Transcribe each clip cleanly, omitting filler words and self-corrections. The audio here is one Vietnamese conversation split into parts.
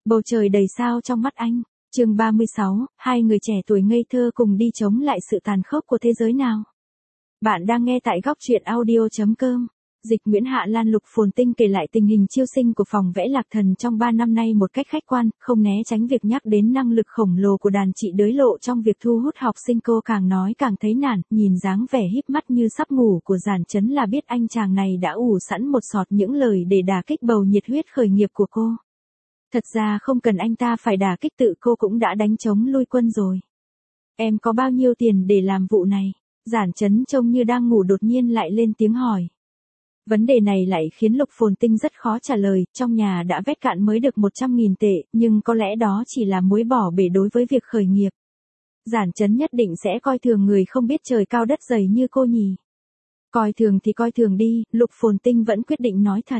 Bầu trời đầy sao trong mắt anh. Chương 36, hai người trẻ tuổi ngây thơ cùng đi chống lại sự tàn khốc của thế giới nào. Bạn đang nghe tại góc truyện audio.com. Dịch Nguyễn Hạ Lan Lục Phồn Tinh kể lại tình hình chiêu sinh của phòng vẽ Lạc Thần trong 3 năm nay một cách khách quan, không né tránh việc nhắc đến năng lực khổng lồ của đàn chị Đới Lộ trong việc thu hút học sinh. Cô càng nói càng thấy nản, nhìn dáng vẻ híp mắt như sắp ngủ của Giản Chấn là biết anh chàng này đã ủ sẵn một sọt những lời để đả kích bầu nhiệt huyết khởi nghiệp của cô. Thật ra không cần anh ta phải đả kích, tự cô cũng đã đánh trống lui quân rồi. Em có bao nhiêu tiền để làm vụ này? Giản Chấn trông như đang ngủ đột nhiên lại lên tiếng hỏi. Vấn đề này lại khiến Lục Phồn Tinh rất khó trả lời, trong nhà đã vét cạn mới được 100.000 tệ, nhưng có lẽ đó chỉ là muối bỏ bể đối với việc khởi nghiệp. Giản Chấn nhất định sẽ coi thường người không biết trời cao đất dày như cô nhỉ. Coi thường thì coi thường đi, Lục Phồn Tinh vẫn quyết định nói thật.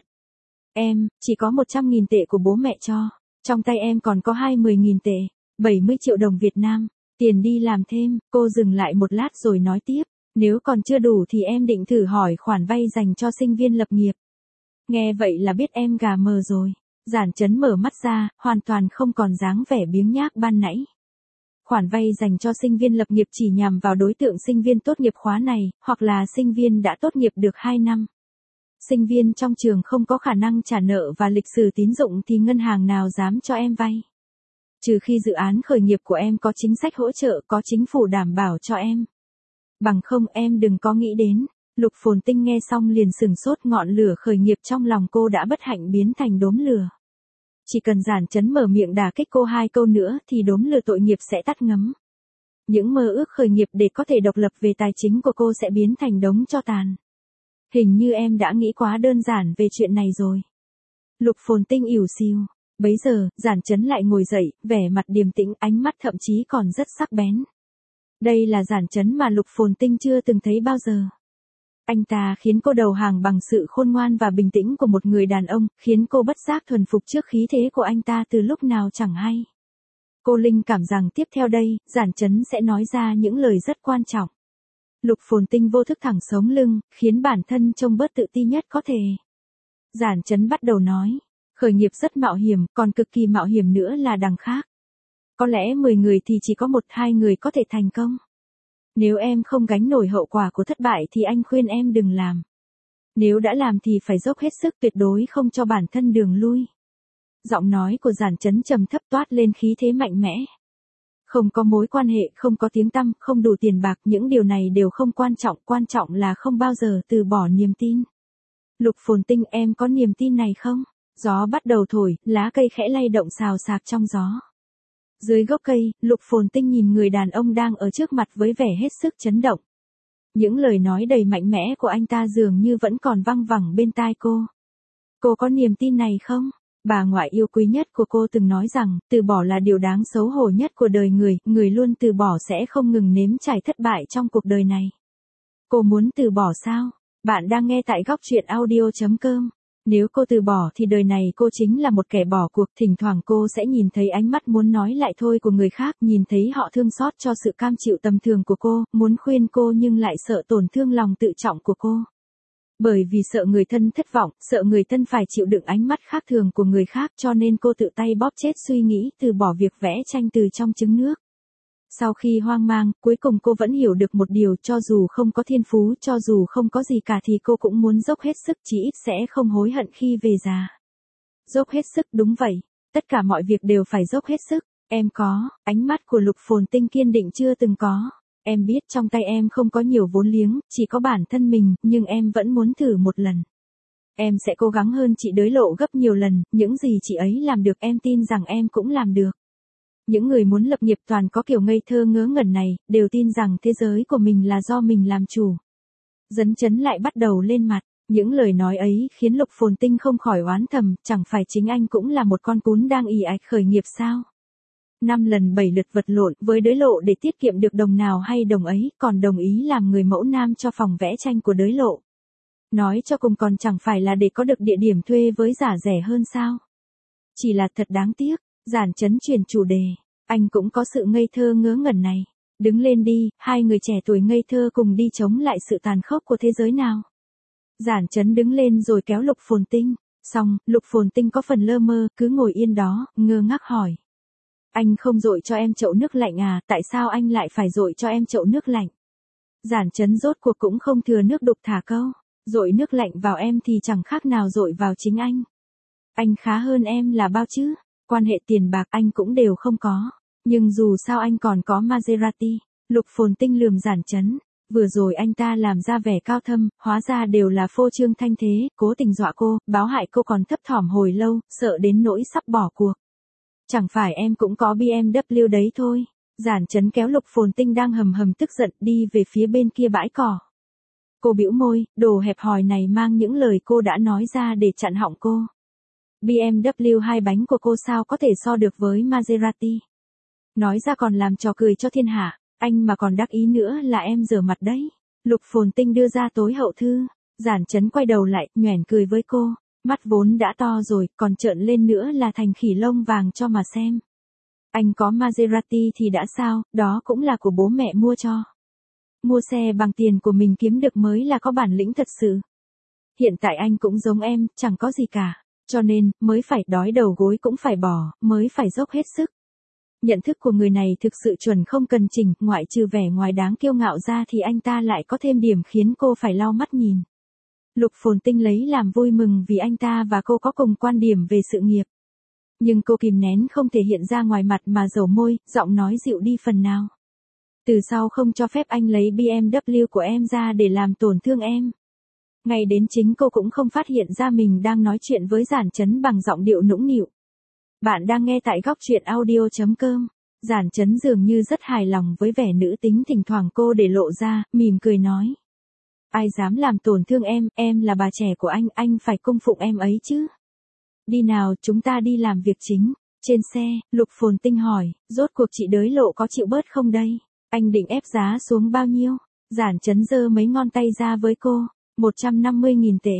Em, chỉ có 100.000 tệ của bố mẹ cho, trong tay em còn có 20.000 tệ, 70 triệu đồng Việt Nam, tiền đi làm thêm. Cô dừng lại một lát rồi nói tiếp. Nếu còn chưa đủ thì em định thử hỏi khoản vay dành cho sinh viên lập nghiệp. Nghe vậy là biết em gà mờ rồi. Giản Chấn mở mắt ra, hoàn toàn không còn dáng vẻ biếng nhác ban nãy. Khoản vay dành cho sinh viên lập nghiệp chỉ nhằm vào đối tượng sinh viên tốt nghiệp khóa này, hoặc là sinh viên đã tốt nghiệp được 2 năm. Sinh viên trong trường không có khả năng trả nợ và lịch sử tín dụng thì ngân hàng nào dám cho em vay. Trừ khi dự án khởi nghiệp của em có chính sách hỗ trợ, có chính phủ đảm bảo cho em. Bằng không em đừng có nghĩ đến. Lục Phồn Tinh nghe xong liền sửng sốt, ngọn lửa khởi nghiệp trong lòng cô đã bất hạnh biến thành đốm lửa. Chỉ cần Giản Chấn mở miệng đả kích cô 2 câu nữa thì đốm lửa tội nghiệp sẽ tắt ngấm. Những mơ ước khởi nghiệp để có thể độc lập về tài chính của cô sẽ biến thành đống tro tàn. Hình như em đã nghĩ quá đơn giản về chuyện này rồi. Lục Phồn Tinh ỉu xìu. Bấy giờ, Giản Chấn lại ngồi dậy, vẻ mặt điềm tĩnh, ánh mắt thậm chí còn rất sắc bén. Đây là Giản Chấn mà Lục Phồn Tinh chưa từng thấy bao giờ. Anh ta khiến cô đầu hàng bằng sự khôn ngoan và bình tĩnh của một người đàn ông, khiến cô bất giác thuần phục trước khí thế của anh ta từ lúc nào chẳng hay. Cô linh cảm rằng tiếp theo đây, Giản Chấn sẽ nói ra những lời rất quan trọng. Lục Phồn Tinh vô thức thẳng sống lưng, khiến bản thân trông bớt tự ti nhất có thể. Giản Chấn bắt đầu nói, khởi nghiệp rất mạo hiểm, còn cực kỳ mạo hiểm nữa là đằng khác. Có lẽ 10 người thì chỉ có 1-2 người có thể thành công. Nếu em không gánh nổi hậu quả của thất bại thì anh khuyên em đừng làm. Nếu đã làm thì phải dốc hết sức, tuyệt đối không cho bản thân đường lui. Giọng nói của Giản Chấn trầm thấp toát lên khí thế mạnh mẽ. Không có mối quan hệ, không có tiếng tăm, không đủ tiền bạc, những điều này đều không quan trọng là không bao giờ từ bỏ niềm tin. Lục Phồn Tinh, em có niềm tin này không? Gió bắt đầu thổi, lá cây khẽ lay động xào xạc trong gió. Dưới gốc cây, Lục Phồn Tinh nhìn người đàn ông đang ở trước mặt với vẻ hết sức chấn động. Những lời nói đầy mạnh mẽ của anh ta dường như vẫn còn văng vẳng bên tai cô. Cô có niềm tin này không? Bà ngoại yêu quý nhất của cô từng nói rằng, từ bỏ là điều đáng xấu hổ nhất của đời người, người luôn từ bỏ sẽ không ngừng nếm trải thất bại trong cuộc đời này. Cô muốn từ bỏ sao? Bạn đang nghe tại góc truyện audio.com. Nếu cô từ bỏ thì đời này cô chính là một kẻ bỏ cuộc, thỉnh thoảng cô sẽ nhìn thấy ánh mắt muốn nói lại thôi của người khác, nhìn thấy họ thương xót cho sự cam chịu tầm thường của cô, muốn khuyên cô nhưng lại sợ tổn thương lòng tự trọng của cô. Bởi vì sợ người thân thất vọng, sợ người thân phải chịu đựng ánh mắt khác thường của người khác, cho nên cô tự tay bóp chết suy nghĩ từ bỏ việc vẽ tranh từ trong trứng nước. Sau khi hoang mang, cuối cùng cô vẫn hiểu được một điều, cho dù không có thiên phú, cho dù không có gì cả thì cô cũng muốn dốc hết sức, chí ít sẽ không hối hận khi về già. Dốc hết sức, đúng vậy, tất cả mọi việc đều phải dốc hết sức. Em có, ánh mắt của Lục Phồn Tinh kiên định chưa từng có. Em biết trong tay em không có nhiều vốn liếng, chỉ có bản thân mình, nhưng em vẫn muốn thử một lần. Em sẽ cố gắng hơn chị Đới Lộ gấp nhiều lần, những gì chị ấy làm được em tin rằng em cũng làm được. Những người muốn lập nghiệp toàn có kiểu ngây thơ ngớ ngẩn này, đều tin rằng thế giới của mình là do mình làm chủ. Giản Chấn lại bắt đầu lên mặt, những lời nói ấy khiến Lục Phồn Tinh không khỏi oán thầm, chẳng phải chính anh cũng là một con cún đang ì ạch khởi nghiệp sao? 5 lần 7 lượt vật lộn với Đới Lộ để tiết kiệm được đồng nào hay đồng ấy, còn đồng ý làm người mẫu nam cho phòng vẽ tranh của Đới Lộ. Nói cho cùng còn chẳng phải là để có được địa điểm thuê với giá rẻ hơn sao? Chỉ là thật đáng tiếc. Giản Chấn chuyển chủ đề, anh cũng có sự ngây thơ ngớ ngẩn này. Đứng lên đi, hai người trẻ tuổi ngây thơ cùng đi chống lại sự tàn khốc của thế giới nào. Giản Chấn đứng lên rồi kéo Lục Phồn Tinh. Xong, Lục Phồn Tinh có phần lơ mơ, cứ ngồi yên đó, ngơ ngác hỏi. Anh không dội cho em chậu nước lạnh à, tại sao anh lại phải dội cho em chậu nước lạnh? Giản Chấn rốt cuộc cũng không thừa nước đục thả câu. Dội nước lạnh vào em thì chẳng khác nào dội vào chính anh. Anh khá hơn em là bao chứ, quan hệ tiền bạc anh cũng đều không có. Nhưng dù sao anh còn có Maserati. Lục Phồn Tinh lườm Giản Chấn. Vừa rồi anh ta làm ra vẻ cao thâm, hóa ra đều là phô trương thanh thế, cố tình dọa cô, báo hại cô còn thấp thỏm hồi lâu, sợ đến nỗi sắp bỏ cuộc. Chẳng phải em cũng có BMW đấy thôi. Giản Chấn kéo Lục Phồn Tinh đang hầm hầm tức giận đi về phía bên kia bãi cỏ. Cô bĩu môi, đồ hẹp hòi này mang những lời cô đã nói ra để chặn họng cô. BMW 2 bánh của cô sao có thể so được với Maserati. Nói ra còn làm trò cười cho thiên hạ, anh mà còn đắc ý nữa là em rửa mặt đấy. Lục Phồn Tinh đưa ra tối hậu thư. Giản Chấn quay đầu lại, nhoẻn cười với cô. Mắt vốn đã to rồi, còn trợn lên nữa là thành khỉ lông vàng cho mà xem. Anh có Maserati thì đã sao, đó cũng là của bố mẹ mua cho. Mua xe bằng tiền của mình kiếm được mới là có bản lĩnh thật sự. Hiện tại anh cũng giống em, chẳng có gì cả. Cho nên, mới phải đói đầu gối cũng phải bỏ, mới phải dốc hết sức. Nhận thức của người này thực sự chuẩn không cần chỉnh, ngoại trừ vẻ ngoài đáng kiêu ngạo ra thì anh ta lại có thêm điểm khiến cô phải lau mắt nhìn. Lục Phồn Tinh lấy làm vui mừng vì anh ta và cô có cùng quan điểm về sự nghiệp. Nhưng cô kìm nén không thể hiện ra ngoài mặt mà dầu môi, giọng nói dịu đi phần nào. Từ sau không cho phép anh lấy BMW của em ra để làm tổn thương em. Ngay đến chính cô cũng không phát hiện ra mình đang nói chuyện với Giản Chấn bằng giọng điệu nũng nịu. Bạn đang nghe tại góc truyện audio.com. Giản Chấn dường như rất hài lòng với vẻ nữ tính thỉnh thoảng cô để lộ ra, mỉm cười nói. Ai dám làm tổn thương em là bà trẻ của anh phải cung phụng em ấy chứ. Đi nào, chúng ta đi làm việc chính. Trên xe, Lục Phồn Tinh hỏi, rốt cuộc chị Đới Lộ có chịu bớt không đây? Anh định ép giá xuống bao nhiêu? Giản Chấn giơ mấy ngón tay ra với cô. 150.000 tệ,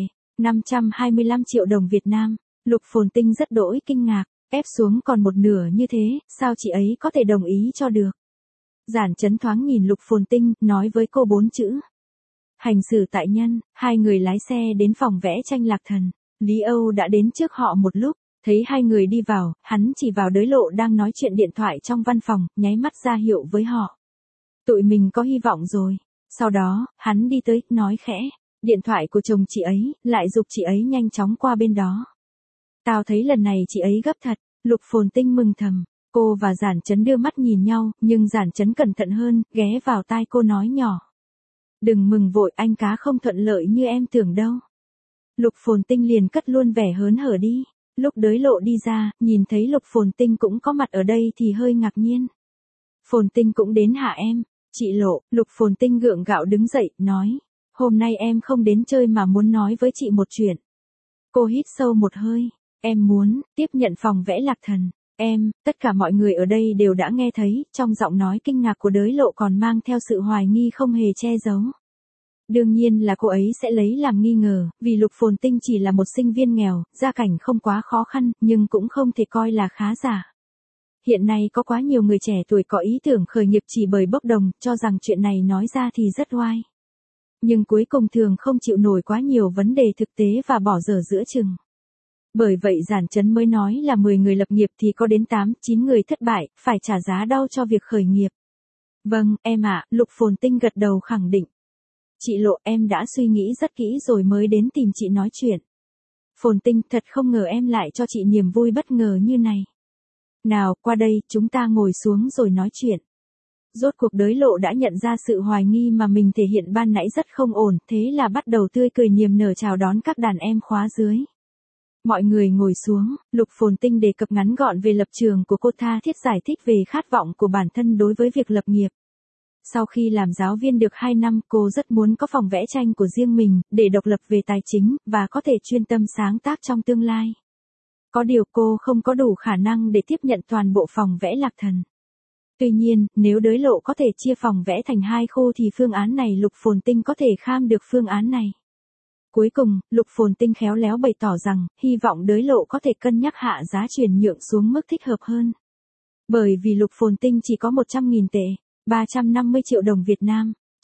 525 triệu đồng Việt Nam. Lục Phồn Tinh rất đỗi kinh ngạc, ép xuống còn một nửa như thế, sao chị ấy có thể đồng ý cho được? Giản Chấn thoáng nhìn Lục Phồn Tinh, nói với cô 4 chữ. Hành xử tại nhân. Hai người lái xe đến phòng vẽ tranh Lạc Thần. Lý Âu đã đến trước họ một lúc, thấy hai người đi vào, hắn chỉ vào Đới Lộ đang nói chuyện điện thoại trong văn phòng, nháy mắt ra hiệu với họ. Tụi mình có hy vọng rồi. Sau đó, hắn đi tới, nói khẽ. Điện thoại của chồng chị ấy, lại giục chị ấy nhanh chóng qua bên đó. Tao thấy lần này chị ấy gấp thật. Lục Phồn Tinh mừng thầm. Cô và Giản Chấn đưa mắt nhìn nhau, nhưng Giản Chấn cẩn thận hơn, ghé vào tai cô nói nhỏ. Đừng mừng vội, anh cá không thuận lợi như em tưởng đâu. Lục Phồn Tinh liền cất luôn vẻ hớn hở đi. Lúc Đới Lộ đi ra, nhìn thấy Lục Phồn Tinh cũng có mặt ở đây thì hơi ngạc nhiên. Phồn Tinh cũng đến hả em? Chị Lộ. Lục Phồn Tinh gượng gạo đứng dậy, nói. Hôm nay em không đến chơi mà muốn nói với chị một chuyện. Cô hít sâu một hơi. Em muốn tiếp nhận phòng vẽ Lạc Thần. Tất cả mọi người ở đây đều đã nghe thấy, trong giọng nói kinh ngạc của Đới Lộ còn mang theo sự hoài nghi không hề che giấu. Đương nhiên là cô ấy sẽ lấy làm nghi ngờ, vì Lục Phồn Tinh chỉ là một sinh viên nghèo, gia cảnh không quá khó khăn, nhưng cũng không thể coi là khá giả. Hiện nay có quá nhiều người trẻ tuổi có ý tưởng khởi nghiệp chỉ bởi bốc đồng, cho rằng chuyện này nói ra thì rất oai. Nhưng cuối cùng thường không chịu nổi quá nhiều vấn đề thực tế và bỏ dở giữa chừng. Bởi vậy Giản Chấn mới nói là 10 người lập nghiệp thì có đến 8-9 người thất bại, phải trả giá đau cho việc khởi nghiệp. Vâng, em ạ, Lục Phồn Tinh gật đầu khẳng định. Chị Lộ, em đã suy nghĩ rất kỹ rồi mới đến tìm chị nói chuyện. Phồn Tinh, thật không ngờ em lại cho chị niềm vui bất ngờ như này. Nào, qua đây, chúng ta ngồi xuống rồi nói chuyện. Rốt cuộc Đới Lộ đã nhận ra sự hoài nghi mà mình thể hiện ban nãy rất không ổn, thế là bắt đầu tươi cười niềm nở chào đón các đàn em khóa dưới. Mọi người ngồi xuống, Lục Phồn Tinh đề cập ngắn gọn về lập trường của cô, tha thiết giải thích về khát vọng của bản thân đối với việc lập nghiệp. Sau khi làm giáo viên được 2 năm, cô rất muốn có phòng vẽ tranh của riêng mình, để độc lập về tài chính, và có thể chuyên tâm sáng tác trong tương lai. Có điều cô không có đủ khả năng để tiếp nhận toàn bộ phòng vẽ Lạc Thần. Tuy nhiên, nếu Đới Lộ có thể chia phòng vẽ thành 2 khu thì phương án này Lục Phồn Tinh có thể kham được phương án này. Cuối cùng, Lục Phồn Tinh khéo léo bày tỏ rằng, hy vọng Đới Lộ có thể cân nhắc hạ giá chuyển nhượng xuống mức thích hợp hơn. Bởi vì Lục Phồn Tinh chỉ có 100.000 tệ, 350 triệu đồng Việt Nam,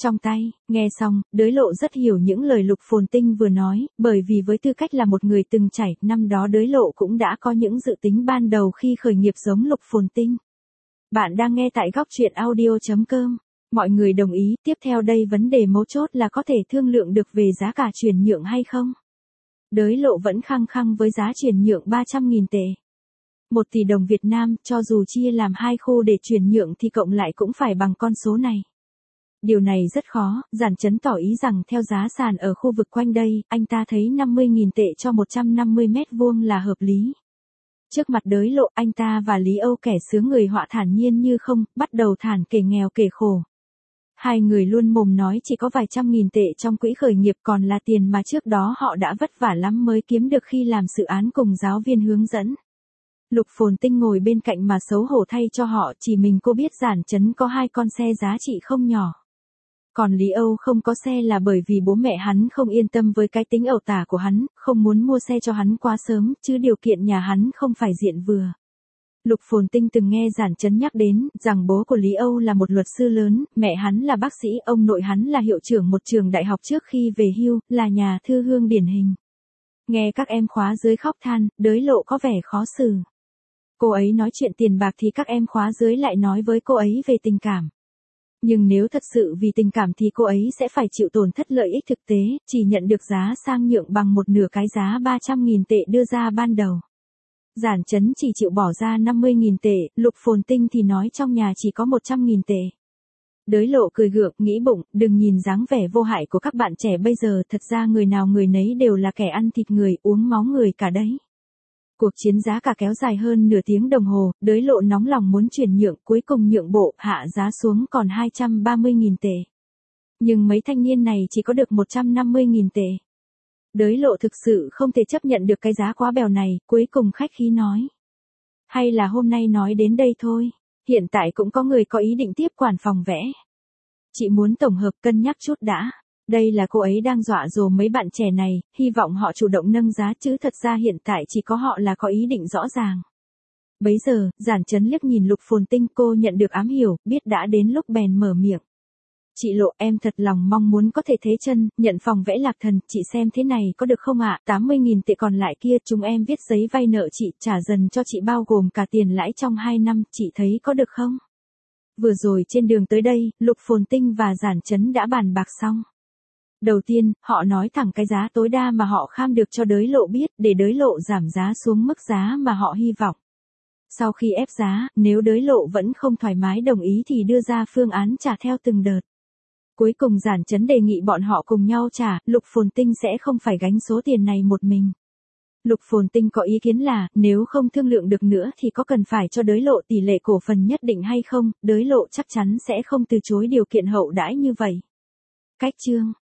trong tay. Nghe xong, Đới Lộ rất hiểu những lời Lục Phồn Tinh vừa nói, bởi vì với tư cách là một người từng trải, năm đó Đới Lộ cũng đã có những dự tính ban đầu khi khởi nghiệp giống Lục Phồn Tinh. Bạn đang nghe tại góc truyện audio.com. Mọi người đồng ý, tiếp theo đây vấn đề mấu chốt là có thể thương lượng được về giá cả chuyển nhượng hay không? Đới Lộ vẫn khăng khăng với giá chuyển nhượng 300.000 tệ. 1 tỷ đồng Việt Nam, cho dù chia làm 2 khu để chuyển nhượng thì cộng lại cũng phải bằng con số này. Điều này rất khó, Giản Chấn tỏ ý rằng theo giá sàn ở khu vực quanh đây, anh ta thấy 50.000 tệ cho 150 mét vuông là hợp lý. Trước mặt Đới Lộ, anh ta và Lý Âu kẻ sướng người họa thản nhiên như không, bắt đầu thản kể nghèo kể khổ. Hai người luôn mồm nói chỉ có vài trăm nghìn tệ trong quỹ khởi nghiệp, còn là tiền mà trước đó họ đã vất vả lắm mới kiếm được khi làm dự án cùng giáo viên hướng dẫn. Lục Phồn Tinh ngồi bên cạnh mà xấu hổ thay cho họ, chỉ mình cô biết Giản Chấn có 2 con xe giá trị không nhỏ. Còn Lý Âu không có xe là bởi vì bố mẹ hắn không yên tâm với cái tính ẩu tả của hắn, không muốn mua xe cho hắn quá sớm, chứ điều kiện nhà hắn không phải diện vừa. Lục Phồn Tinh từng nghe Giản Chấn nhắc đến, rằng bố của Lý Âu là một luật sư lớn, mẹ hắn là bác sĩ, ông nội hắn là hiệu trưởng một trường đại học trước khi về hưu, là nhà thư hương điển hình. Nghe các em khóa dưới khóc than, Đới Lộ có vẻ khó xử. Cô ấy nói chuyện tiền bạc thì các em khóa dưới lại nói với cô ấy về tình cảm. Nhưng nếu thật sự vì tình cảm thì cô ấy sẽ phải chịu tổn thất lợi ích thực tế, chỉ nhận được giá sang nhượng bằng một nửa cái giá 300.000 tệ đưa ra ban đầu. Giản Chấn chỉ chịu bỏ ra 50.000 tệ, Lục Phồn Tinh thì nói trong nhà chỉ có 100.000 tệ. Đới Lộ cười gượng, nghĩ bụng, đừng nhìn dáng vẻ vô hại của các bạn trẻ bây giờ, thật ra người nào người nấy đều là kẻ ăn thịt người, uống máu người cả đấy. Cuộc chiến giá cả kéo dài hơn nửa tiếng đồng hồ, Đới Lộ nóng lòng muốn chuyển nhượng, cuối cùng nhượng bộ, hạ giá xuống còn 230.000 tệ. Nhưng mấy thanh niên này chỉ có được 150.000 tệ. Đới Lộ thực sự không thể chấp nhận được cái giá quá bèo này, cuối cùng khách khí nói. Hay là hôm nay nói đến đây thôi, hiện tại cũng có người có ý định tiếp quản phòng vẽ. Chị muốn tổng hợp cân nhắc chút đã. Đây là cô ấy đang dọa dỗ mấy bạn trẻ này, hy vọng họ chủ động nâng giá chứ thật ra hiện tại chỉ có họ là có ý định rõ ràng. Bấy giờ, Giản Chấn liếc nhìn Lục Phồn Tinh, cô nhận được ám hiểu, biết đã đến lúc bèn mở miệng. Chị Lộ, em thật lòng mong muốn có thể thế chân, nhận phòng vẽ Lạc Thần, chị xem thế này có được không ạ? 80.000 tệ còn lại kia chúng em viết giấy vay nợ chị, trả dần cho chị bao gồm cả tiền lãi trong 2 năm, chị thấy có được không? Vừa rồi trên đường tới đây, Lục Phồn Tinh và Giản Chấn đã bàn bạc xong. Đầu tiên, họ nói thẳng cái giá tối đa mà họ kham được cho Đới Lộ biết, để Đới Lộ giảm giá xuống mức giá mà họ hy vọng. Sau khi ép giá, nếu Đới Lộ vẫn không thoải mái đồng ý thì đưa ra phương án trả theo từng đợt. Cuối cùng Giản Chấn đề nghị bọn họ cùng nhau trả, Lục Phồn Tinh sẽ không phải gánh số tiền này một mình. Lục Phồn Tinh có ý kiến là, nếu không thương lượng được nữa thì có cần phải cho Đới Lộ tỷ lệ cổ phần nhất định hay không, Đới Lộ chắc chắn sẽ không từ chối điều kiện hậu đãi như vậy. Cách chương